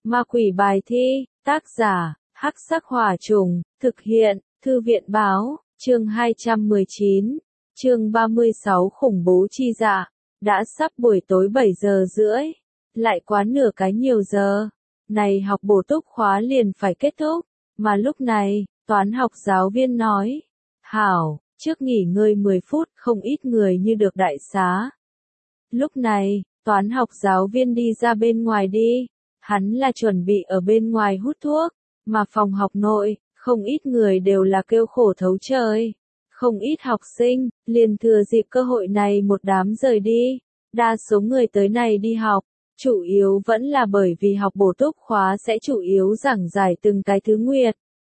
Ma quỷ bài thi, tác giả, Hắc Sắc Hỏa Trùng, thực hiện, Thư viện báo, chương 219, chương 36 khủng bố chi dạ, đã sắp buổi tối 7 giờ rưỡi, lại quá nửa cái nhiều giờ, này học bổ túc khóa liền phải kết thúc, mà lúc này, toán học giáo viên nói, hảo, trước nghỉ ngơi 10 phút không ít người như được đại xá. Lúc này, toán học giáo viên đi ra bên ngoài đi. Hắn là chuẩn bị ở bên ngoài hút thuốc, mà phòng học nội, không ít người đều là kêu khổ thấu trời. Không ít học sinh, liền thừa dịp cơ hội này một đám rời đi. Đa số người tới này đi học, chủ yếu vẫn là bởi vì học bổ túc khóa sẽ chủ yếu giảng giải từng cái thứ nguyệt.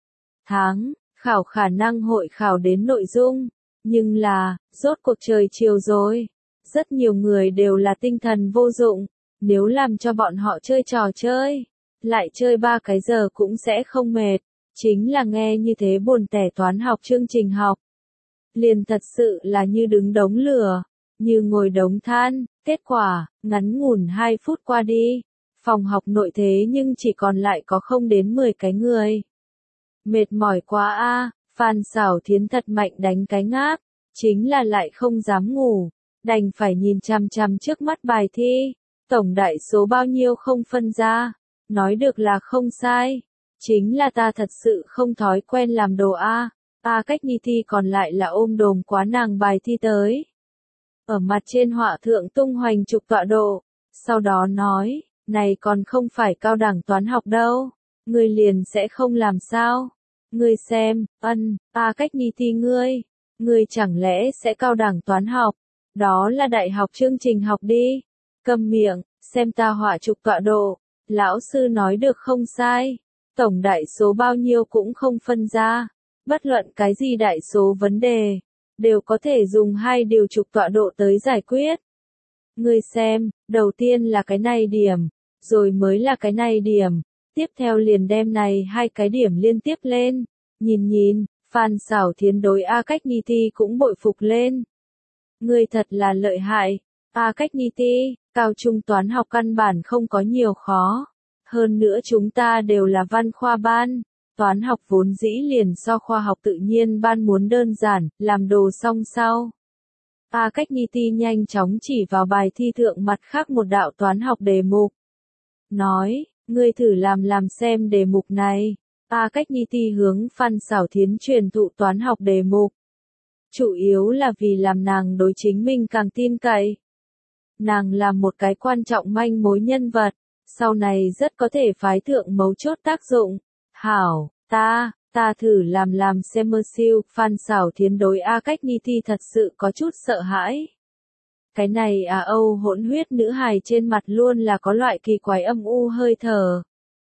Tháng, khảo khả năng hội khảo đến nội dung, nhưng là, rốt cuộc trời chiều rồi. Rất nhiều người đều là tinh thần vô dụng. Nếu làm cho bọn họ chơi trò chơi, lại chơi 3 cái giờ cũng sẽ không mệt, chính là nghe như thế buồn tẻ toán học chương trình học. Liền thật sự là như đứng đống lửa, như ngồi đống than, kết quả, ngắn ngủn 2 phút qua đi, phòng học nội thế nhưng chỉ còn lại có không đến 10 cái người. Mệt mỏi quá a, Phan Xảo Thiến thật mạnh đánh cái ngáp, chính là lại không dám ngủ, đành phải nhìn chằm chằm trước mắt bài thi. Tổng đại số bao nhiêu không phân ra, nói được là không sai, chính là ta thật sự không thói quen làm đồ A, cách nhi thi còn lại là ôm đồm quá nàng bài thi tới. Ở mặt trên họa thượng tung hoành trục tọa độ, sau đó nói, này còn không phải cao đẳng toán học đâu, ngươi liền sẽ không làm sao, ngươi xem, cách nhi thi ngươi chẳng lẽ sẽ cao đẳng toán học, đó là đại học chương trình học đi. Câm miệng, xem ta họa trục tọa độ, lão sư nói được không sai, tổng đại số bao nhiêu cũng không phân ra, bất luận cái gì đại số vấn đề, đều có thể dùng 2 điều trục tọa độ tới giải quyết. Ngươi xem, đầu tiên là cái này điểm, rồi mới là cái này điểm, tiếp theo liền đem này 2 cái điểm liên tiếp lên, nhìn, Phan Xảo Thiến đối cách nhi thi cũng bội phục lên. Ngươi thật là lợi hại. Cách nhi thi, cao trung toán học căn bản không có nhiều khó. Hơn nữa chúng ta đều là văn khoa ban. Toán học vốn dĩ liền so khoa học tự nhiên ban muốn đơn giản, làm đồ xong sau. Cách nhi thi nhanh chóng chỉ vào bài thi thượng mặt khác một đạo toán học đề mục. Nói, ngươi thử làm xem đề mục này. Cách nhi thi hướng Phan Xảo Thiến truyền thụ toán học đề mục. Chủ yếu là vì làm nàng đối chính mình càng tin cậy. Nàng là một cái quan trọng manh mối nhân vật, sau này rất có thể phái thượng mấu chốt tác dụng. Hảo, ta thử làm xem mơ siêu, Phan Xảo Thiến đối cách nhi thi thật sự có chút sợ hãi. Cái này Âu hỗn huyết nữ hài trên mặt luôn là có loại kỳ quái âm u hơi thở.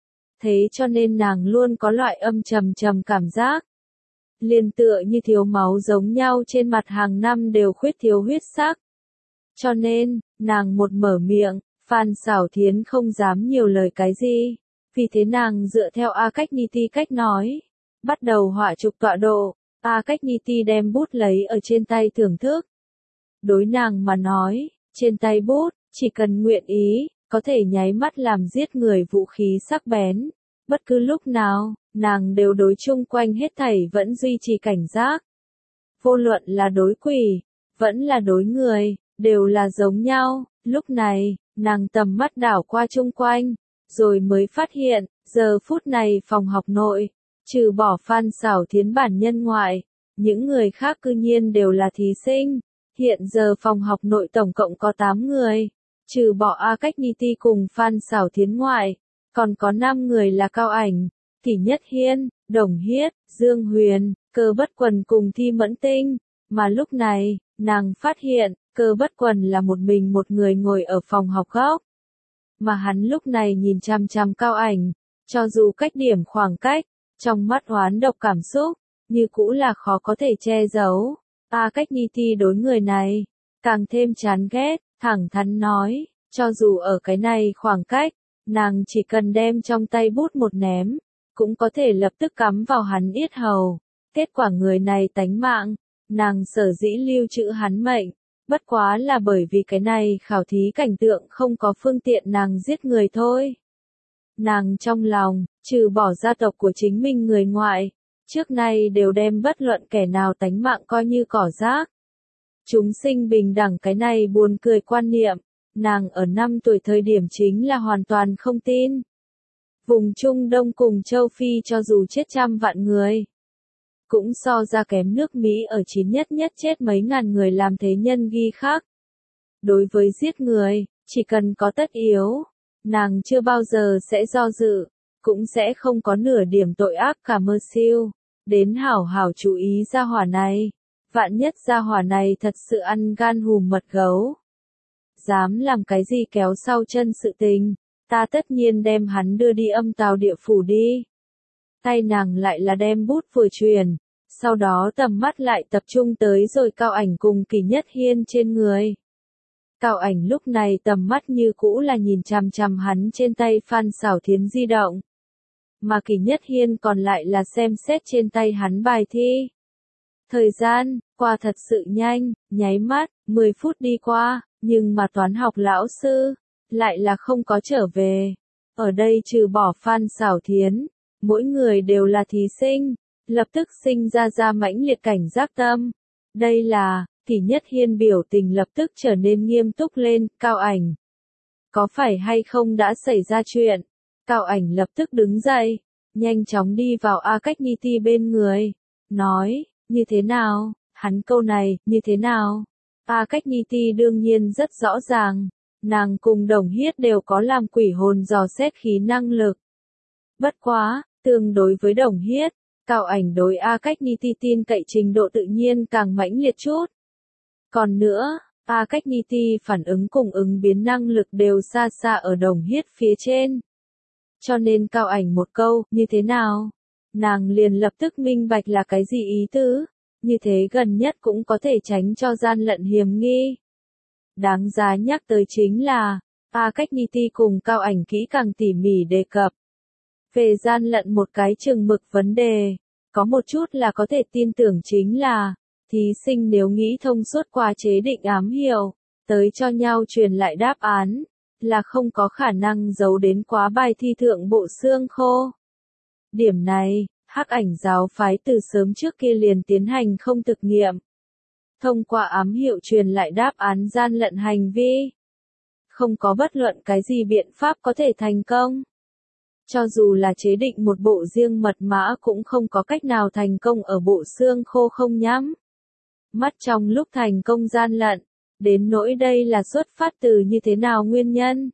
Thế cho nên nàng luôn có loại âm trầm cảm giác. Liền tựa như thiếu máu giống nhau trên mặt hàng năm đều khuyết thiếu huyết sắc. Cho nên, nàng một mở miệng, Phan Xảo Thiến không dám nhiều lời cái gì, vì thế nàng dựa theo cách nhi thi cách nói, bắt đầu họa trục tọa độ, cách nhi thi đem bút lấy ở trên tay thưởng thức. Đối nàng mà nói, trên tay bút, chỉ cần nguyện ý, có thể nháy mắt làm giết người vũ khí sắc bén, bất cứ lúc nào, nàng đều đối chung quanh hết thảy vẫn duy trì cảnh giác. Vô luận là đối quỷ, vẫn là đối người, đều là giống nhau. Lúc này, nàng tầm mắt đảo qua chung quanh, rồi mới phát hiện, giờ phút này phòng học nội, trừ bỏ Phan Xảo Thiến bản nhân ngoại, những người khác cư nhiên đều là thí sinh. Hiện giờ phòng học nội tổng cộng có 8 người, trừ bỏ cách nhi thi cùng Phan Xảo Thiến ngoại, còn có 5 người là Cao Ảnh, Kỷ Nhất Hiên, Đồng Hiết, Dương Huyền, Cơ Bất Quần cùng Thi Mẫn Tinh, mà lúc này, nàng phát hiện, Cơ Bất Quần là một người ngồi ở phòng học góc. Mà hắn lúc này nhìn chằm chằm Cao Ảnh, cho dù cách điểm khoảng cách, trong mắt oán độc cảm xúc, như cũ là khó có thể che giấu. Cách nhi thi đối người này, càng thêm chán ghét, thẳng thắn nói, cho dù ở cái này khoảng cách, nàng chỉ cần đem trong tay bút một ném, cũng có thể lập tức cắm vào hắn yết hầu. Kết quả người này tánh mạng, nàng sở dĩ lưu trữ hắn mệnh, bất quá là bởi vì cái này khảo thí cảnh tượng không có phương tiện nàng giết người thôi. Nàng trong lòng, trừ bỏ gia tộc của chính mình người ngoại, trước nay đều đem bất luận kẻ nào tánh mạng coi như cỏ rác. Chúng sinh bình đẳng cái này buồn cười quan niệm, nàng ở 5 tuổi thời điểm chính là hoàn toàn không tin. Vùng Trung Đông cùng châu Phi cho dù chết trăm vạn người, cũng so ra kém nước Mỹ ở chín nhất nhất chết mấy ngàn người làm thế nhân ghi khắc. Đối với giết người, chỉ cần có tất yếu, nàng chưa bao giờ sẽ do dự, cũng sẽ không có nửa điểm tội ác cả mơ siêu. Đến hảo hảo chú ý gia hỏa này, vạn nhất gia hỏa này thật sự ăn gan hùm mật gấu. Dám làm cái gì kéo sau chân sự tình, ta tất nhiên đem hắn đưa đi âm tào địa phủ đi. Tay nàng lại là đem bút vừa truyền, sau đó tầm mắt lại tập trung tới rồi Cao Ảnh cùng Kỷ Nhất Hiên trên người. Cao Ảnh lúc này tầm mắt như cũ là nhìn chằm chằm hắn trên tay Phan Xảo Thiến di động. Mà Kỷ Nhất Hiên còn lại là xem xét trên tay hắn bài thi. Thời gian, qua thật sự nhanh, nháy mắt, 10 phút đi qua, nhưng mà toán học lão sư, lại là không có trở về. Ở đây trừ bỏ Phan Xảo Thiến, mỗi người đều là thí sinh, lập tức sinh ra mãnh liệt cảnh giác tâm. Đây là, Kỷ Nhất Hiên biểu tình lập tức trở nên nghiêm túc lên, Cao Ảnh. Có phải hay không đã xảy ra chuyện? Cao Ảnh lập tức đứng dậy, nhanh chóng đi vào A Cách Ni Ti bên người, nói, như thế nào? Hắn câu này, như thế nào? A Cách Ni Ti đương nhiên rất rõ ràng, nàng cùng Đồng Hiết đều có làm quỷ hồn dò xét khí năng lực. Bất quá, tương đối với Đồng Hiết, Cao Ảnh đối A Cách Ni Ti tin cậy trình độ tự nhiên càng mãnh liệt chút. Còn nữa, A Cách Ni Ti phản ứng cùng ứng biến năng lực đều xa xa ở Đồng Hiết phía trên. Cho nên Cao Ảnh một câu, như thế nào? Nàng liền lập tức minh bạch là cái gì ý tứ, như thế gần nhất cũng có thể tránh cho gian lận hiểm nghi. Đáng giá nhắc tới chính là, A Cách Ni Ti cùng Cao Ảnh kỹ càng tỉ mỉ đề cập. Về gian lận một cái chừng mực vấn đề, có một chút là có thể tin tưởng chính là, thí sinh nếu nghĩ thông suốt qua chế định ám hiệu, tới cho nhau truyền lại đáp án, là không có khả năng giấu đến quá bài thi thượng bộ xương khô. Điểm này, Hắc Ảnh giáo phái từ sớm trước kia liền tiến hành không thực nghiệm. Thông qua ám hiệu truyền lại đáp án gian lận hành vi. Không có bất luận cái gì biện pháp có thể thành công. Cho dù là chế định một bộ riêng mật mã cũng không có cách nào thành công ở bộ xương khô không nhắm mắt trong lúc thành công gian lận. Đến nỗi đây là xuất phát từ như thế nào nguyên nhân?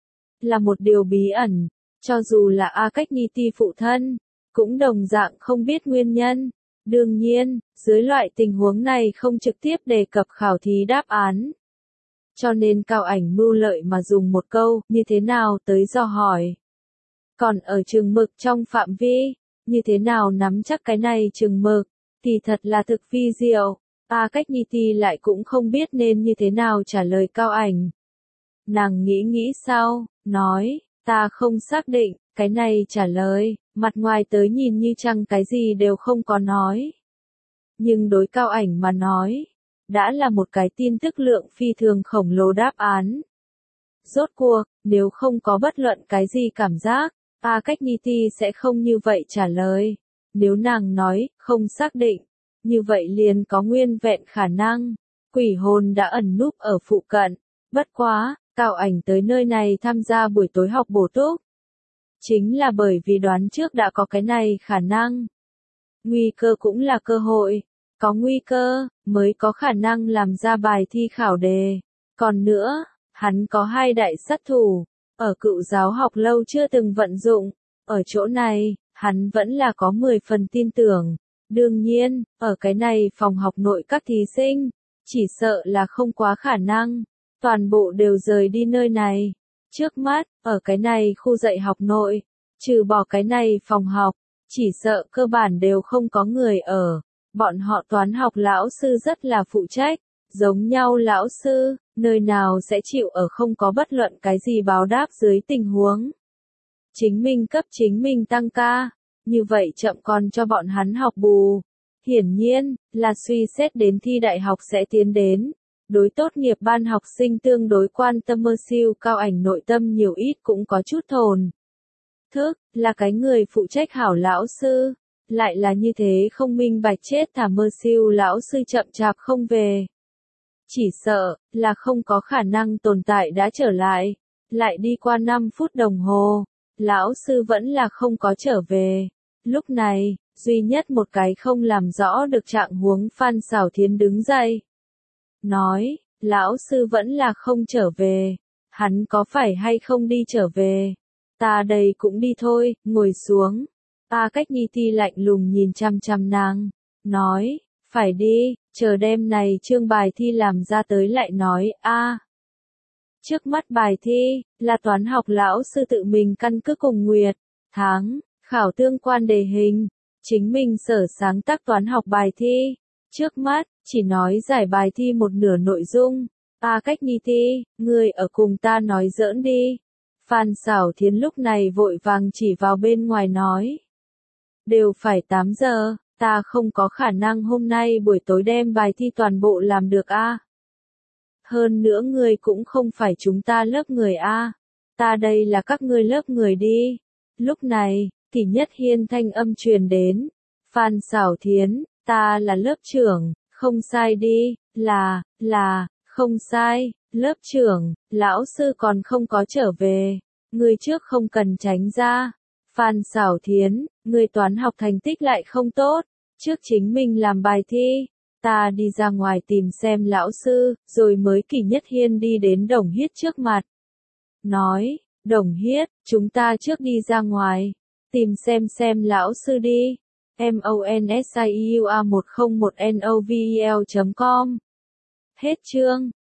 Là một điều bí ẩn, cho dù là A Cách Ni Ti phụ thân, cũng đồng dạng không biết nguyên nhân. Đương nhiên, dưới loại tình huống này không trực tiếp đề cập khảo thí đáp án. Cho nên Cao Ảnh mưu lợi mà dùng một câu, như thế nào tới dò hỏi. Còn ở chừng mực trong phạm vi, như thế nào nắm chắc cái này chừng mực, thì thật là thực vi diệu. A Cách Ni Ti lại cũng không biết nên như thế nào trả lời Cao Ảnh. Nàng nghĩ sau, nói, ta không xác định, cái này trả lời, mặt ngoài tới nhìn như chẳng cái gì đều không có nói. Nhưng đối Cao Ảnh mà nói, đã là một cái tin tức lượng phi thường khổng lồ đáp án. Rốt cuộc, nếu không có bất luận cái gì cảm giác, A Cách Ni Ti sẽ không như vậy trả lời. Nếu nàng nói, không xác định, như vậy liền có nguyên vẹn khả năng, quỷ hồn đã ẩn núp ở phụ cận. Bất quá, Cao Ảnh tới nơi này tham gia buổi tối học bổ túc. Chính là bởi vì đoán trước đã có cái này khả năng. Nguy cơ cũng là cơ hội, có nguy cơ, mới có khả năng làm ra bài thi khảo đề. Còn nữa, hắn có 2 đại sát thủ, ở Cựu Giáo học lâu chưa từng vận dụng, ở chỗ này, hắn vẫn là có 10 phần tin tưởng. Đương nhiên, ở cái này phòng học nội các thí sinh, chỉ sợ là không quá khả năng, toàn bộ đều rời đi nơi này. Trước mắt, ở cái này khu dạy học nội, trừ bỏ cái này phòng học, chỉ sợ cơ bản đều không có người ở. Bọn họ toán học lão sư rất là phụ trách, giống nhau lão sư, nơi nào sẽ chịu ở không có bất luận cái gì báo đáp dưới tình huống. Chính mình cấp chính mình tăng ca, như vậy chậm còn cho bọn hắn học bù. Hiển nhiên, là suy xét đến thi đại học sẽ tiến đến. Đối tốt nghiệp ban học sinh tương đối quan tâm mơ siêu Cao Ảnh nội tâm nhiều ít cũng có chút thồn. thức, là cái người phụ trách hảo lão sư, lại là như thế không minh bạch chết thà mơ siêu lão sư chậm chạp không về. Chỉ sợ, là không có khả năng tồn tại đã trở lại, lại đi qua 5 phút đồng hồ, lão sư vẫn là không có trở về. Lúc này, duy nhất một cái không làm rõ được trạng huống Phan Xảo Thiến đứng dậy. Nói, lão sư vẫn là không trở về, hắn có phải hay không đi trở về? Ta đây cũng đi thôi, ngồi xuống. A Cách Nhi Ti lạnh lùng nhìn chăm chăm nàng, nói, phải đi, chờ đêm này chương bài thi làm ra tới lại nói, Trước mắt bài thi, là toán học lão sư tự mình căn cứ cùng Nguyệt, tháng, khảo tương quan đề hình, chính mình sở sáng tác toán học bài thi. Trước mắt, chỉ nói giải bài thi một nửa nội dung. A Cách Nhi Ti, ngươi ở cùng ta nói giỡn đi. Phan Xảo Thiến lúc này vội vàng chỉ vào bên ngoài nói. Đều phải 8 giờ, ta không có khả năng hôm nay buổi tối đem bài thi toàn bộ làm được Hơn nữa ngươi cũng không phải chúng ta lớp người Ta đây là các ngươi lớp người đi. Lúc này, Kỷ Nhất Hiên thanh âm truyền đến. Phan Xảo Thiến, ta là lớp trưởng, không sai đi, là, không sai, lớp trưởng, lão sư còn không có trở về. Ngươi trước không cần tránh ra. Phan Xảo Thiến, ngươi toán học thành tích lại không tốt, trước chính mình làm bài thi. Ta đi ra ngoài tìm xem lão sư, rồi mới Kỷ Nhất Hiên đi đến Đồng Hiết trước mặt. Nói, Đồng Hiết, chúng ta trước đi ra ngoài, tìm xem lão sư đi. MONSIUA101NOVEL.com Hết chương.